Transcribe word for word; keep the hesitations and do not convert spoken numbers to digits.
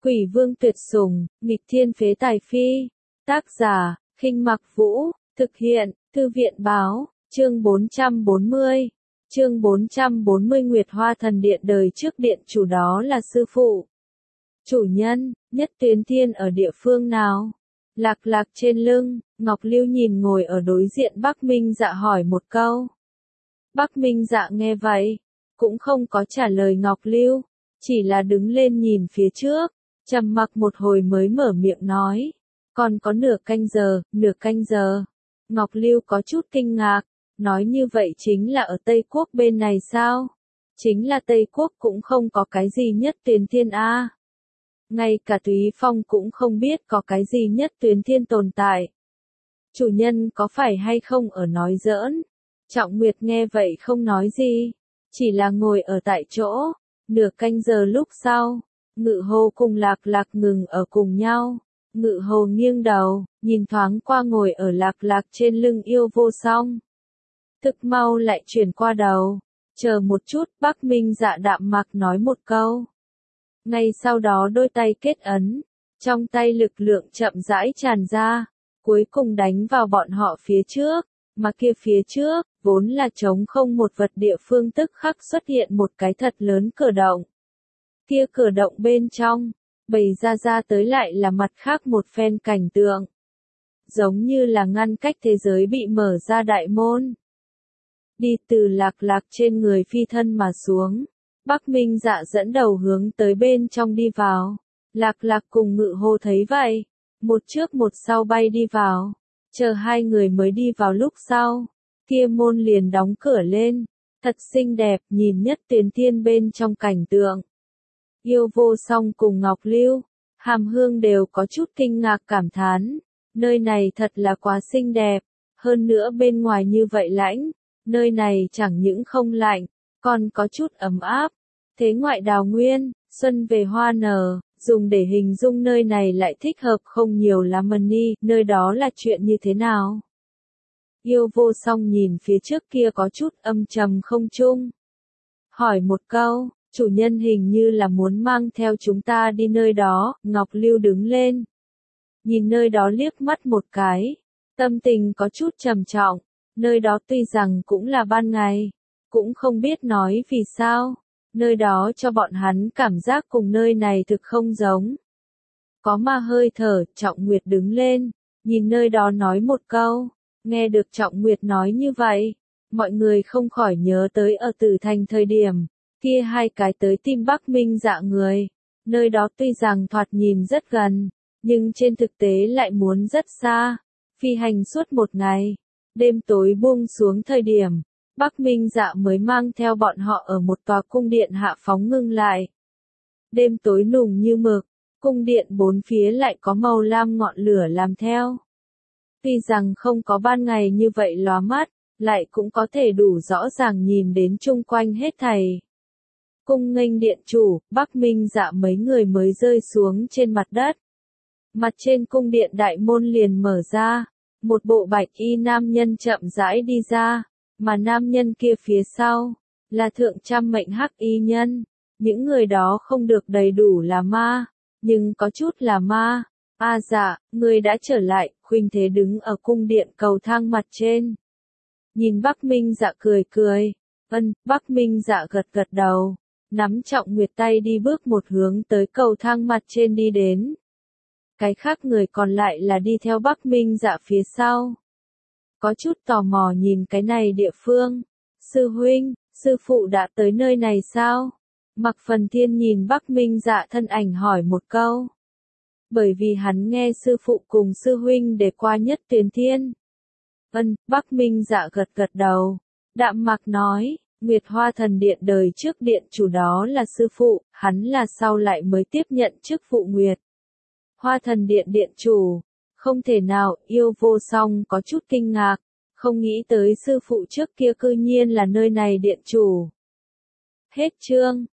Quỷ vương tuyệt sủng, nghịch thiên phế tài phi. Tác giả, Khinh Mặc Vũ, thực hiện, Thư viện báo, chương bốn trăm bốn mươi. Chương bốn trăm bốn mươi Nguyệt Hoa Thần Điện đời trước điện chủ đó là sư phụ. Chủ nhân, Nhất Tuyến Thiên ở địa phương nào? Lạc Lạc trên lưng, Ngọc Lưu nhìn ngồi ở đối diện Bắc Minh Dạ hỏi một câu. Bắc Minh Dạ nghe vậy, cũng không có trả lời Ngọc Lưu, chỉ là đứng lên nhìn phía trước, trầm mặc một hồi mới mở miệng nói. Còn có nửa canh giờ, nửa canh giờ. Ngọc Lưu có chút kinh ngạc, nói như vậy chính là ở Tây Quốc bên này sao? Chính là Tây Quốc cũng không có cái gì Nhất Tuyến Thiên a. Ngay cả Túy Phong cũng không biết có cái gì Nhất Tuyến Thiên tồn tại. Chủ nhân có phải hay không ở nói giỡn? Trọng Nguyệt nghe vậy không nói gì, chỉ là ngồi ở tại chỗ. Nửa canh giờ lúc sau, Ngự Hồ cùng Lạc Lạc ngừng ở cùng nhau. Ngự Hồ nghiêng đầu, nhìn thoáng qua ngồi ở Lạc Lạc trên lưng Yêu Vô Song. Thực mau lại chuyển qua đầu, chờ một chút. Bắc Minh Dạ đạm mặc nói một câu. Ngay sau đó đôi tay kết ấn, trong tay lực lượng chậm rãi tràn ra, cuối cùng đánh vào bọn họ phía trước, mà kia phía trước, vốn là trống không một vật địa phương tức khắc xuất hiện một cái thật lớn cửa động. Kia cửa động bên trong, bày ra ra tới lại là mặt khác một phen cảnh tượng. Giống như là ngăn cách thế giới bị mở ra đại môn. Đi từ Lạc Lạc trên người phi thân mà xuống. Bắc Minh Dạ dẫn đầu hướng tới bên trong đi vào. Lạc Lạc cùng Ngự Hồ thấy vậy, một trước một sau bay đi vào. Chờ hai người mới đi vào lúc sau, kia môn liền đóng cửa lên. Thật xinh đẹp, nhìn Nhất Tuyến Thiên bên trong cảnh tượng. Yêu Vô Song cùng Ngọc Lưu, Hàm Hương đều có chút kinh ngạc cảm thán. Nơi này thật là quá xinh đẹp, hơn nữa bên ngoài như vậy lãnh, nơi này chẳng những không lạnh, còn có chút ấm áp. Thế ngoại đào nguyên, xuân về hoa nở, dùng để hình dung nơi này lại thích hợp không nhiều lắm. Ni, nơi đó là chuyện như thế nào? Yêu Vô Song nhìn phía trước kia có chút âm trầm không trung. Hỏi một câu, chủ nhân hình như là muốn mang theo chúng ta đi nơi đó. Ngọc Lưu đứng lên, nhìn nơi đó liếc mắt một cái, tâm tình có chút trầm trọng. Nơi đó tuy rằng cũng là ban ngày, cũng không biết nói vì sao, nơi đó cho bọn hắn cảm giác cùng nơi này thực không giống. Có ma hơi thở. Trọng Nguyệt đứng lên, nhìn nơi đó nói một câu. Nghe được Trọng Nguyệt nói như vậy, mọi người không khỏi nhớ tới ở Tử Thành thời điểm, kia hai cái tới tìm Bắc Minh Dạ người. Nơi đó tuy rằng thoạt nhìn rất gần, nhưng trên thực tế lại muốn rất xa. Phi hành suốt một ngày, đêm tối buông xuống thời điểm, Bắc Minh Dạ mới mang theo bọn họ ở một tòa cung điện hạ phóng ngưng lại. Đêm tối nùng như mực, cung điện bốn phía lại có màu lam ngọn lửa làm theo. Tuy rằng không có ban ngày như vậy lóa mắt, lại cũng có thể đủ rõ ràng nhìn đến chung quanh hết thảy. Cung nghênh điện chủ, Bắc Minh Dạ mấy người mới rơi xuống trên mặt đất. Mặt trên cung điện đại môn liền mở ra, một bộ bạch y nam nhân chậm rãi đi ra, mà nam nhân kia phía sau, là thượng trăm mệnh hắc y nhân. Những người đó không được đầy đủ là ma, nhưng có chút là ma. A à dạ, người đã trở lại. Khuynh Thế đứng ở cung điện cầu thang mặt trên. Nhìn Bắc Minh Dạ cười cười. Ân, Bắc Minh Dạ gật gật đầu, nắm Trọng Nguyệt tay đi bước một hướng tới cầu thang mặt trên đi đến. Cái khác người còn lại là đi theo Bắc Minh Dạ phía sau. Có chút tò mò nhìn cái này địa phương. Sư huynh, sư phụ đã tới nơi này sao? Mạc Phần Thiên nhìn Bắc Minh Dạ thân ảnh hỏi một câu. Bởi vì hắn nghe sư phụ cùng sư huynh để qua Nhất Tuyến Thiên. Ân, Bắc Minh Dạ gật gật đầu. Đạm Mạc nói, Nguyệt Hoa Thần Điện đời trước điện chủ đó là sư phụ, hắn là sau lại mới tiếp nhận chức vụ Nguyệt Hoa Thần Điện điện chủ. Không thể nào. Yêu Vô Song có chút kinh ngạc, không nghĩ tới sư phụ trước kia cư nhiên là nơi này điện chủ. Hết chương.